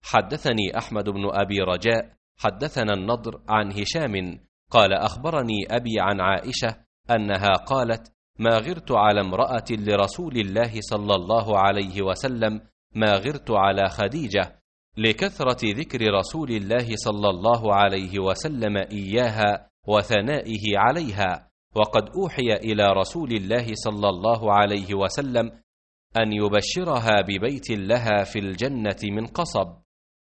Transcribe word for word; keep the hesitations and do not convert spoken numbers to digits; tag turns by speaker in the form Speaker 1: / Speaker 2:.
Speaker 1: حدثني أحمد بن أبي رجاء حدثنا النضر عن هشام قال أخبرني أبي عن عائشة أنها قالت: ما غرت على امرأة لرسول الله صلى الله عليه وسلم ما غرت على خديجة، لكثرة ذكر رسول الله صلى الله عليه وسلم إياها وثنائه عليها، وقد أوحي إلى رسول الله صلى الله عليه وسلم أن يبشرها ببيت لها في الجنة من قصب.